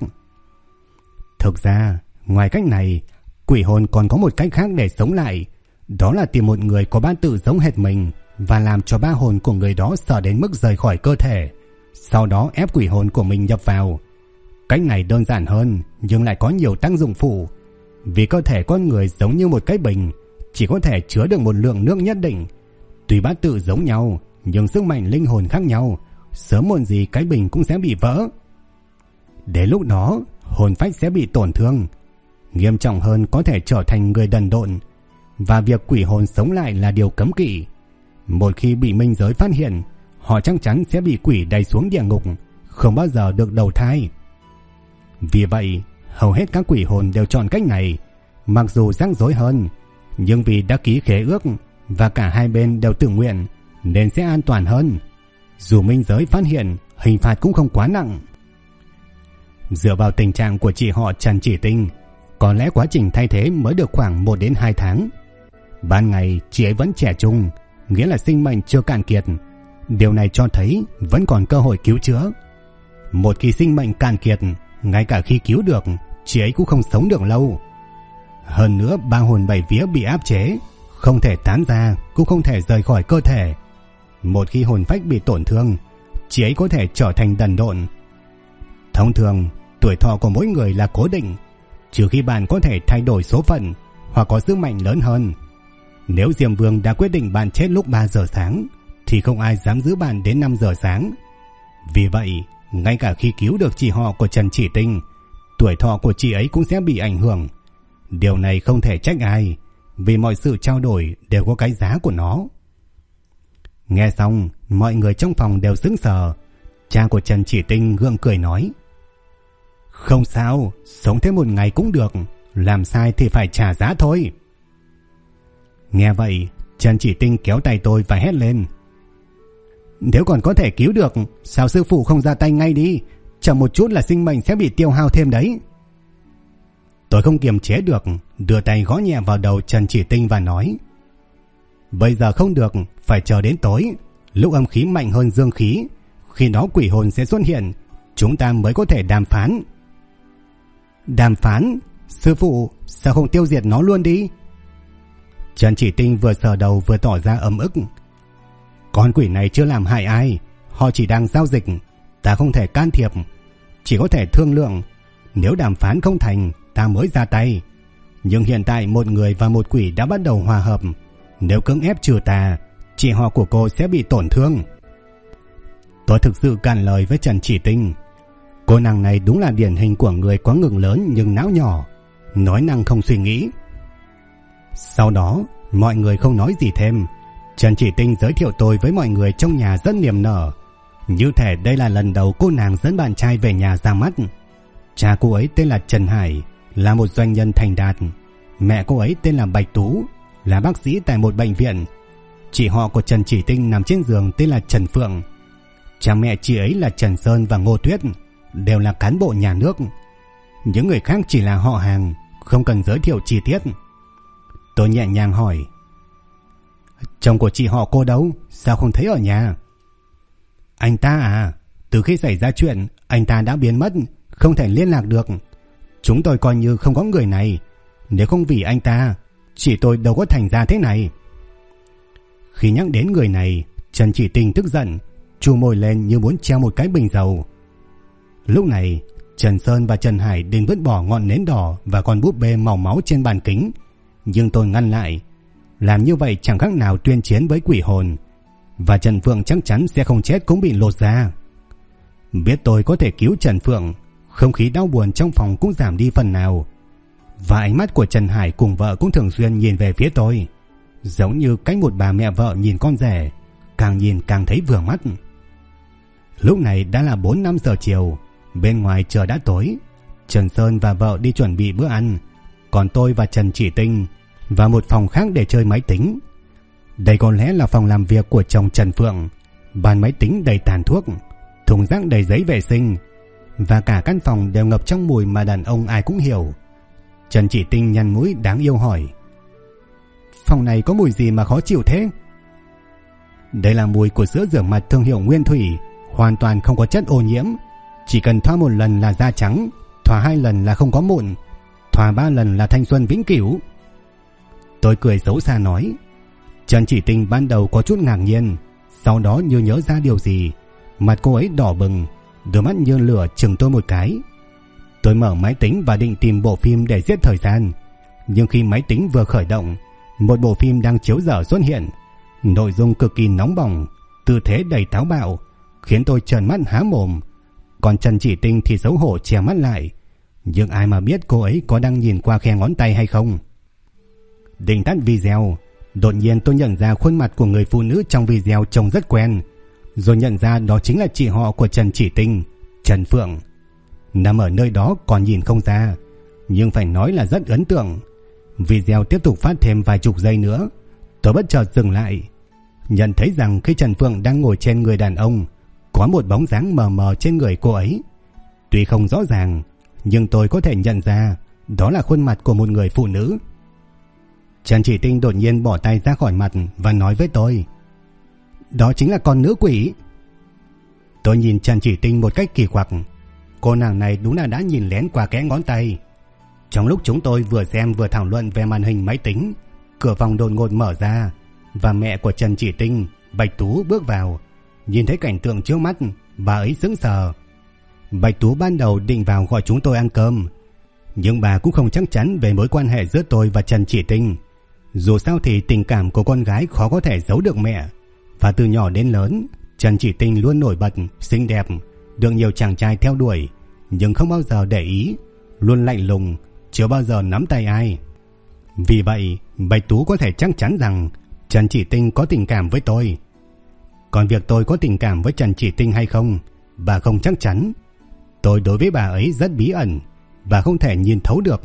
Thực ra, ngoài cách này, quỷ hồn còn có một cách khác để sống lại. Đó là tìm một người có bát tự giống hệt mình và làm cho ba hồn của người đó sợ đến mức rời khỏi cơ thể. Sau đó ép quỷ hồn của mình nhập vào. Cách này đơn giản hơn nhưng lại có nhiều tác dụng phụ. Vì cơ thể con người giống như một cái bình, chỉ có thể chứa được một lượng nước nhất định. Tuy bát tự giống nhau nhưng sức mạnh linh hồn khác nhau, sớm muộn gì cái bình cũng sẽ bị vỡ. Đến lúc đó hồn phách sẽ bị tổn thương, nghiêm trọng hơn có thể trở thành người đần độn. Và việc quỷ hồn sống lại là điều cấm kỵ. Một khi bị minh giới phát hiện, họ chắc chắn sẽ bị quỷ đày xuống địa ngục, không bao giờ được đầu thai. Vì vậy, hầu hết các quỷ hồn đều chọn cách này. Mặc dù rắc rối hơn, nhưng vì đã ký khế ước và cả hai bên đều tự nguyện, nên sẽ an toàn hơn. Dù minh giới phát hiện, hình phạt cũng không quá nặng. Dựa vào tình trạng của chị họ Trần Chỉ Tinh, có lẽ quá trình thay thế mới được khoảng 1 đến 2 tháng. Ban ngày chị ấy vẫn trẻ trung, nghĩa là sinh mệnh chưa cạn kiệt. Điều này cho thấy vẫn còn cơ hội cứu chữa. Một khi sinh mệnh cạn kiệt, ngay cả khi cứu được, chị ấy cũng không sống được lâu. Hơn nữa, ba hồn bảy vía bị áp chế, không thể tán ra, cũng không thể rời khỏi cơ thể. Một khi hồn phách bị tổn thương, chị ấy có thể trở thành đần độn. Thông thường, tuổi thọ của mỗi người là cố định, trừ khi bạn có thể thay đổi số phận hoặc có sức mạnh lớn hơn. Nếu Diêm Vương đã quyết định bạn chết lúc 3 giờ sáng, thì không ai dám giữ bạn đến 5 giờ sáng. Vì vậy, ngay cả khi cứu được chị họ của Trần Chỉ Tinh, tuổi thọ của chị ấy cũng sẽ bị ảnh hưởng. Điều này không thể trách ai, vì mọi sự trao đổi đều có cái giá của nó. Nghe xong, mọi người trong phòng đều sững sờ. Cha của Trần Chỉ Tinh gượng cười nói: không sao, sống thêm 1 ngày cũng được, làm sai thì phải trả giá thôi. Nghe vậy, Trần Chỉ Tinh kéo tay tôi và hét lên: nếu còn có thể cứu được, sao sư phụ không ra tay ngay đi? Chậm một chút là sinh mệnh sẽ bị tiêu hao thêm đấy. Tôi không kiềm chế được, đưa tay gõ nhẹ vào đầu Trần Chỉ Tinh và nói: bây giờ không được, phải chờ đến tối, lúc âm khí mạnh hơn dương khí, khi đó quỷ hồn sẽ xuất hiện, chúng ta mới có thể đàm phán. Đàm phán? Sư phụ, sao không tiêu diệt nó luôn đi? Trần Chỉ Tinh vừa sờ đầu vừa tỏ ra ấm ức. Con quỷ này chưa làm hại ai, họ chỉ đang giao dịch, ta không thể can thiệp, chỉ có thể thương lượng. Nếu đàm phán không thành, ta mới ra tay. Nhưng hiện tại một người và một quỷ đã bắt đầu hòa hợp, nếu cưỡng ép trừ tà, chị họ của cô sẽ bị tổn thương. Tôi thực sự cạn lời với Trần Chỉ Tinh. Cô nàng này đúng là điển hình của người có ngực lớn nhưng não nhỏ, nói năng không suy nghĩ. Sau đó, mọi người không nói gì thêm. Trần Chỉ Tinh giới thiệu tôi với mọi người trong nhà rất niềm nở, như thể đây là lần đầu cô nàng dẫn bạn trai về nhà ra mắt. Cha cô ấy tên là Trần Hải, là một doanh nhân thành đạt. Mẹ cô ấy tên là Bạch Tú, là bác sĩ tại một bệnh viện. Chị họ của Trần Chỉ Tinh nằm trên giường tên là Trần Phượng. Cha mẹ chị ấy là Trần Sơn và Ngô Tuyết, đều là cán bộ nhà nước. Những người khác chỉ là họ hàng, không cần giới thiệu chi tiết. Tôi nhẹ nhàng hỏi: chồng của chị họ cô đâu? Sao không thấy ở nhà? Anh ta à? Từ khi xảy ra chuyện, anh ta đã biến mất, không thể liên lạc được. Chúng tôi coi như không có người này. Nếu không vì anh ta, chị tôi đâu có thành ra thế này. Khi nhắc đến người này, Trần Chỉ Tinh tức giận, chu môi lên như muốn treo một cái bình dầu. Lúc này, Trần Sơn và Trần Hải định vứt bỏ ngọn nến đỏ và con búp bê màu máu trên bàn kính, nhưng tôi ngăn lại. Làm như vậy chẳng khác nào tuyên chiến với quỷ hồn, và Trần Phượng chắc chắn sẽ không chết cũng bị lột da. Biết tôi có thể cứu Trần Phượng, không khí đau buồn trong phòng cũng giảm đi phần nào. Và ánh mắt của Trần Hải cùng vợ cũng thường xuyên nhìn về phía tôi, giống như cách một bà mẹ vợ nhìn con rể, càng nhìn càng thấy vừa mắt. Lúc này đã là 4-5 giờ chiều, bên ngoài trời đã tối. Trần Sơn và vợ đi chuẩn bị bữa ăn, còn tôi và Trần Chỉ Tinh vào một phòng khác để chơi máy tính. Đây có lẽ là phòng làm việc của chồng Trần Phượng. Bàn máy tính đầy tàn thuốc, thùng rác đầy giấy vệ sinh, và cả căn phòng đều ngập trong mùi mà đàn ông ai cũng hiểu. Trần Chỉ Tinh nhăn mũi đáng yêu hỏi: "Phòng này có mùi gì mà khó chịu thế?" "Đây là mùi của sữa rửa mặt thương hiệu Nguyên Thủy, hoàn toàn không có chất ô nhiễm. Chỉ cần thoa 1 lần là da trắng, thoa 2 lần là không có mụn, thoa 3 lần là thanh xuân vĩnh cửu." Tôi cười xấu xa nói. Trần Chỉ Tinh ban đầu có chút ngạc nhiên, sau đó như nhớ ra điều gì, mặt cô ấy đỏ bừng, đôi mắt như lửa chừng tôi một cái. Tôi mở máy tính và định tìm bộ phim để giết thời gian, nhưng khi máy tính vừa khởi động, một bộ phim đang chiếu dở xuất hiện. Nội dung cực kỳ nóng bỏng, tư thế đầy táo bạo, khiến tôi trợn mắt há mồm. Còn Trần Chỉ Tinh thì xấu hổ che mắt lại, nhưng ai mà biết cô ấy có đang nhìn qua khe ngón tay hay không. Định tắt video, đột nhiên tôi nhận ra khuôn mặt của người phụ nữ trong video trông rất quen, rồi nhận ra đó chính là chị họ của Trần Chỉ Tinh, Trần Phượng. Nằm ở nơi đó còn nhìn không ra, nhưng phải nói là rất ấn tượng. Video tiếp tục phát thêm vài chục giây nữa, tôi bất chợt dừng lại, nhận thấy rằng khi Trần Phượng đang ngồi trên người đàn ông, có một bóng dáng mờ mờ trên người cô ấy. Tuy không rõ ràng, nhưng tôi có thể nhận ra đó là khuôn mặt của một người phụ nữ. Trần Chỉ Tinh đột nhiên bỏ tay ra khỏi mặt và nói với tôi: "Đó chính là con nữ quỷ." Tôi nhìn Trần Chỉ Tinh một cách kỳ quặc. Cô nàng này đúng là đã nhìn lén qua kẽ ngón tay. Trong lúc chúng tôi vừa xem vừa thảo luận về màn hình máy tính, cửa phòng đột ngột mở ra và mẹ của Trần Chỉ Tinh, Bạch Tú, bước vào. Nhìn thấy cảnh tượng trước mắt, bà ấy sững sờ. Bạch Tú ban đầu định vào gọi chúng tôi ăn cơm, nhưng bà cũng không chắc chắn về mối quan hệ giữa tôi và Trần Chỉ Tinh. Dù sao thì tình cảm của con gái khó có thể giấu được mẹ, và từ nhỏ đến lớn, Trần Chỉ Tinh luôn nổi bật, xinh đẹp, được nhiều chàng trai theo đuổi, nhưng không bao giờ để ý, luôn lạnh lùng, chưa bao giờ nắm tay ai. Vì vậy, Bạch Tú có thể chắc chắn rằng Trần Chỉ Tinh có tình cảm với tôi. Còn việc tôi có tình cảm với Trần Chỉ Tinh hay không, bà không chắc chắn. Tôi đối với bà ấy rất bí ẩn và không thể nhìn thấu được.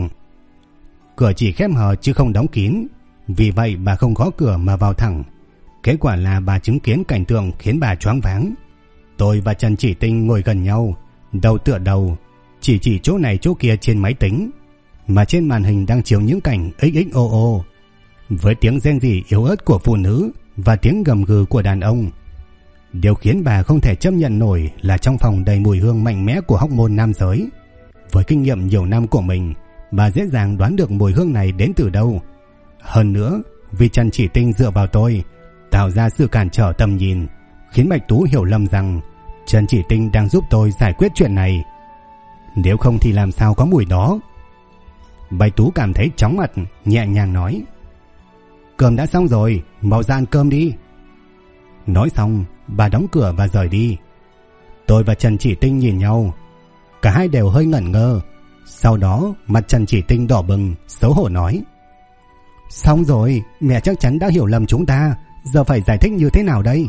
Cửa chỉ khép hờ chứ không đóng kín, vì vậy bà không gõ cửa mà vào thẳng. Kết quả là bà chứng kiến cảnh tượng khiến bà choáng váng. Tôi và Trần Chỉ Tinh ngồi gần nhau, đầu tựa đầu, chỉ chỗ này chỗ kia trên máy tính, mà trên màn hình đang chiếu những cảnh XXOO, với tiếng rên rỉ yếu ớt của phụ nữ và tiếng gầm gừ của đàn ông. Điều khiến bà không thể chấp nhận nổi là trong phòng đầy mùi hương mạnh mẽ của hormone nam giới. Với kinh nghiệm nhiều năm của mình, bà dễ dàng đoán được mùi hương này đến từ đâu. Hơn nữa, vì Trần Chỉ Tinh dựa vào tôi, tạo ra sự cản trở tầm nhìn, khiến Bạch Tú hiểu lầm rằng Trần Chỉ Tinh đang giúp tôi giải quyết chuyện này. Nếu không thì làm sao có mùi đó. Bạch Tú cảm thấy chóng mặt, nhẹ nhàng nói: "Cơm đã xong rồi, mau ra ăn cơm đi." Nói xong, bà đóng cửa và rời đi. Tôi và Trần Chỉ Tinh nhìn nhau, cả hai đều hơi ngẩn ngơ. Sau đó mặt Trần Chỉ Tinh đỏ bừng, xấu hổ nói: "Xong rồi, mẹ chắc chắn đã hiểu lầm chúng ta, giờ phải giải thích như thế nào đây?"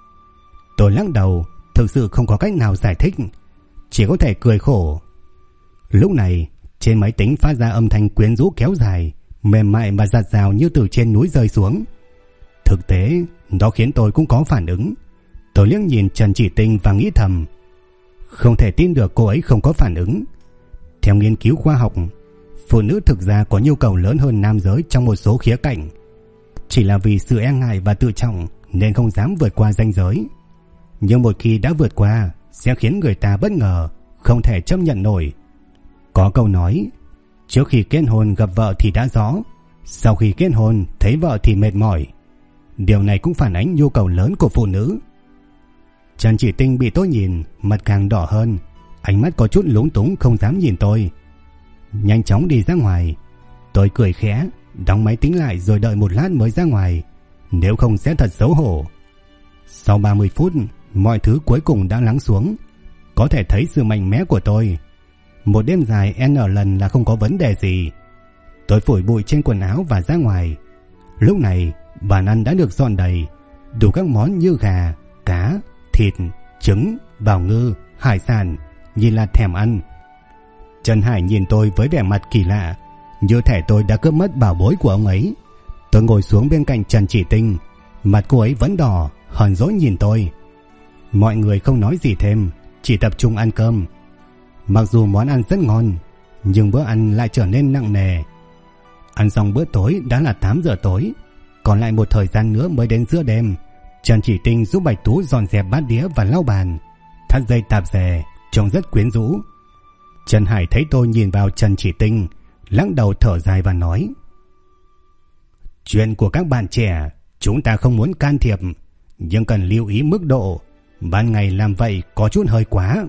Tôi lắc đầu, thực sự không có cách nào giải thích, chỉ có thể cười khổ. Lúc này, trên máy tính phát ra âm thanh quyến rũ kéo dài, mềm mại và dạt dào như từ trên núi rơi xuống. Thực tế, nó khiến tôi cũng có phản ứng. Tôi liếc nhìn Trần Chỉ Tinh và nghĩ thầm, không thể tin được cô ấy không có phản ứng. Theo nghiên cứu khoa học, phụ nữ thực ra có nhu cầu lớn hơn nam giới trong một số khía cạnh, chỉ là vì sự e ngại và tự trọng nên không dám vượt qua ranh giới. Nhưng một khi đã vượt qua, sẽ khiến người ta bất ngờ, không thể chấp nhận nổi. Có câu nói, trước khi kết hôn gặp vợ thì đã rõ, sau khi kết hôn thấy vợ thì mệt mỏi. Điều này cũng phản ánh nhu cầu lớn của phụ nữ. Trần Chỉ Tinh bị tôi nhìn, mặt càng đỏ hơn, ánh mắt có chút lúng túng không dám nhìn tôi. Nhanh chóng đi ra ngoài. Tôi cười khẽ, đóng máy tính lại rồi đợi một lát mới ra ngoài, nếu không sẽ thật xấu hổ. Sau 30 phút, mọi thứ cuối cùng đã lắng xuống. có thể thấy sự mạnh mẽ của tôi. Một đêm dài N lần là không có vấn đề gì. Tôi phủi bụi trên quần áo và ra ngoài. Lúc này bàn ăn đã được dọn đầy, đủ các món như gà, cá, thịt, trứng, bào ngư, hải sản, nhìn là thèm ăn. Trần Hải nhìn tôi với vẻ mặt kỳ lạ, như thể tôi đã cướp mất bảo bối của ông ấy. Tôi ngồi xuống bên cạnh Trần Chỉ Tinh, mặt cô ấy vẫn đỏ, hờn dỗi nhìn tôi. Mọi người không nói gì thêm, chỉ tập trung ăn cơm. Mặc dù món ăn rất ngon, nhưng bữa ăn lại trở nên nặng nề. Ăn xong bữa tối đã là 8 giờ tối, còn lại một thời gian nữa mới đến giữa đêm. Trần Chỉ Tinh giúp Bạch Tú dọn dẹp bát đĩa và lau bàn, thắt dây tạp dề, trông rất quyến rũ. Trần Hải thấy tôi nhìn vào Trần Chỉ Tinh, lắc đầu thở dài và nói: chuyện của các bạn trẻ chúng ta không muốn can thiệp, nhưng cần lưu ý mức độ. Ban ngày làm vậy có chút hơi quá.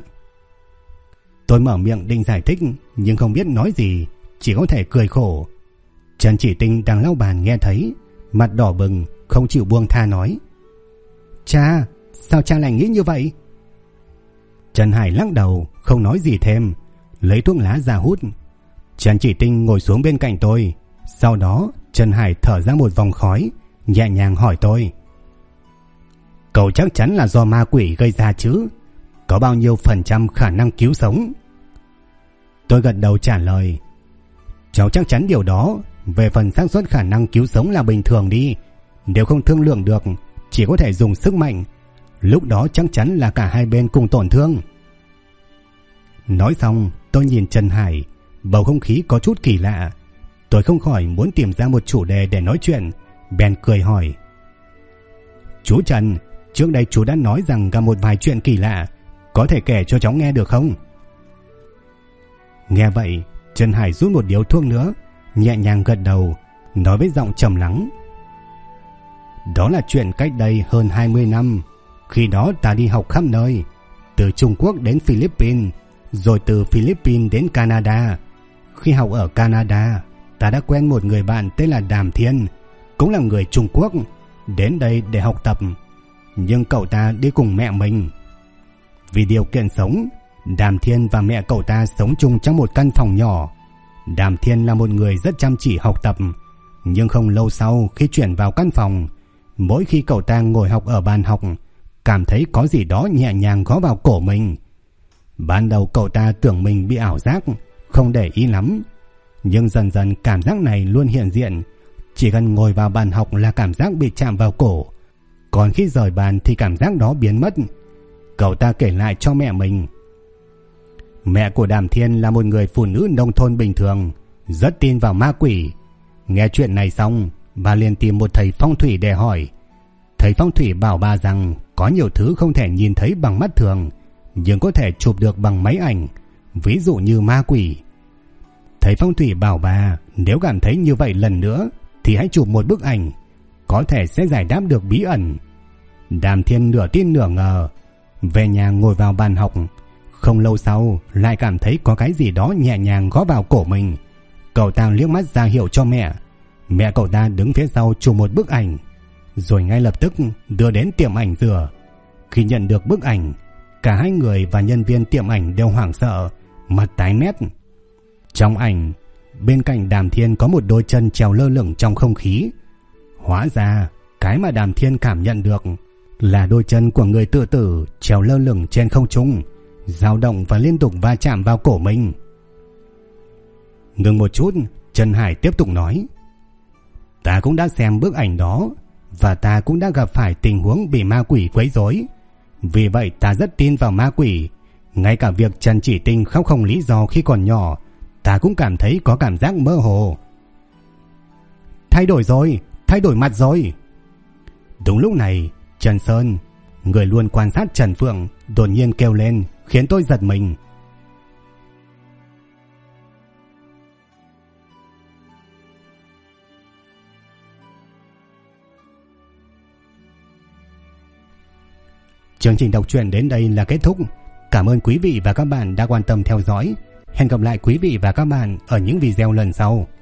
Tôi mở miệng định giải thích, nhưng không biết nói gì, chỉ có thể cười khổ. Trần Chỉ Tinh đang lau bàn nghe thấy, mặt đỏ bừng, không chịu buông tha nói: cha, sao cha lại nghĩ như vậy? Trần Hải lắc đầu, không nói gì thêm, lấy thuốc lá ra hút. Trần Chỉ Tinh ngồi xuống bên cạnh tôi. Sau đó Trần Hải thở ra một vòng khói, nhẹ nhàng hỏi tôi: cậu chắc chắn là do ma quỷ gây ra chứ? Có bao nhiêu % khả năng cứu sống? Tôi gật đầu trả lời: cháu chắc chắn điều đó. Về phần xác suất khả năng cứu sống là bình thường đi. Nếu không thương lượng được, chỉ có thể dùng sức mạnh. Lúc đó chắc chắn là cả hai bên cùng tổn thương. Nói xong, tôi nhìn Trần Hải, bầu không khí có chút kỳ lạ. Tôi không khỏi muốn tìm ra một chủ đề để nói chuyện, bèn cười hỏi: chú Trần, trước đây chú đã nói rằng gặp một vài chuyện kỳ lạ, có thể kể cho cháu nghe được không? Nghe vậy, Trần Hải rút một điếu thuốc nữa, nhẹ nhàng gật đầu, nói với giọng trầm lắng: đó là chuyện cách đây hơn 20 năm. Khi đó ta đi học khắp nơi, từ Trung Quốc đến Philippines, rồi từ Philippines đến Canada. Khi học ở Canada, ta đã quen một người bạn tên là Đàm Thiên, cũng là người Trung Quốc, đến đây để học tập. Nhưng cậu ta đi cùng mẹ mình. Vì điều kiện sống, Đàm Thiên và mẹ cậu ta sống chung trong một căn phòng nhỏ. Đàm Thiên là một người rất chăm chỉ học tập, nhưng không lâu sau khi chuyển vào căn phòng, mỗi khi cậu ta ngồi học ở bàn học, cảm thấy có gì đó nhẹ nhàng gõ vào cổ mình. Ban đầu cậu ta tưởng mình bị ảo giác, không để ý lắm, nhưng dần dần cảm giác này luôn hiện diện. Chỉ cần ngồi vào bàn học là cảm giác bị chạm vào cổ, còn khi rời bàn thì cảm giác đó biến mất. Cậu ta kể lại cho mẹ mình. Mẹ của Đàm Thiên là một người phụ nữ nông thôn bình thường, rất tin vào ma quỷ. Nghe chuyện này xong, bà liền tìm một thầy phong thủy để hỏi. Thầy phong thủy bảo bà rằng có nhiều thứ không thể nhìn thấy bằng mắt thường, nhưng có thể chụp được bằng máy ảnh, ví dụ như ma quỷ. Thầy phong thủy bảo bà nếu cảm thấy như vậy lần nữa thì hãy chụp một bức ảnh, có thể sẽ giải đáp được bí ẩn. Đàm Thiên nửa tin nửa ngờ, về nhà ngồi vào bàn học. Không lâu sau lại cảm thấy có cái gì đó nhẹ nhàng gõ vào cổ mình. Cậu ta liếc mắt ra hiệu cho mẹ. Mẹ cậu ta đứng phía sau chụp một bức ảnh, rồi ngay lập tức đưa đến tiệm ảnh rửa. Khi nhận được bức ảnh, cả hai người và nhân viên tiệm ảnh đều hoảng sợ, mặt tái mét. Trong ảnh, bên cạnh Đàm Thiên có một đôi chân treo lơ lửng trong không khí. Hóa ra cái mà Đàm Thiên cảm nhận được là đôi chân của người tự tử treo lơ lửng trên không trung, dao động và liên tục va chạm vào cổ mình. Ngừng một chút, Trần Hải tiếp tục nói: ta cũng đã xem bức ảnh đó, và ta cũng đã gặp phải tình huống bị ma quỷ quấy rối. Vì vậy ta rất tin vào ma quỷ. Ngay cả việc Trần Chỉ Tinh khóc không lý do khi còn nhỏ, ta cũng cảm thấy có cảm giác mơ hồ. Thay đổi rồi, thay đổi mặt rồi. Đúng lúc này, Trần Sơn, người luôn quan sát Trần Phượng, đột nhiên kêu lên, khiến tôi giật mình. Chương trình đọc truyện đến đây là kết thúc. Cảm ơn quý vị và các bạn đã quan tâm theo dõi. Hẹn gặp lại quý vị và các bạn ở những video lần sau.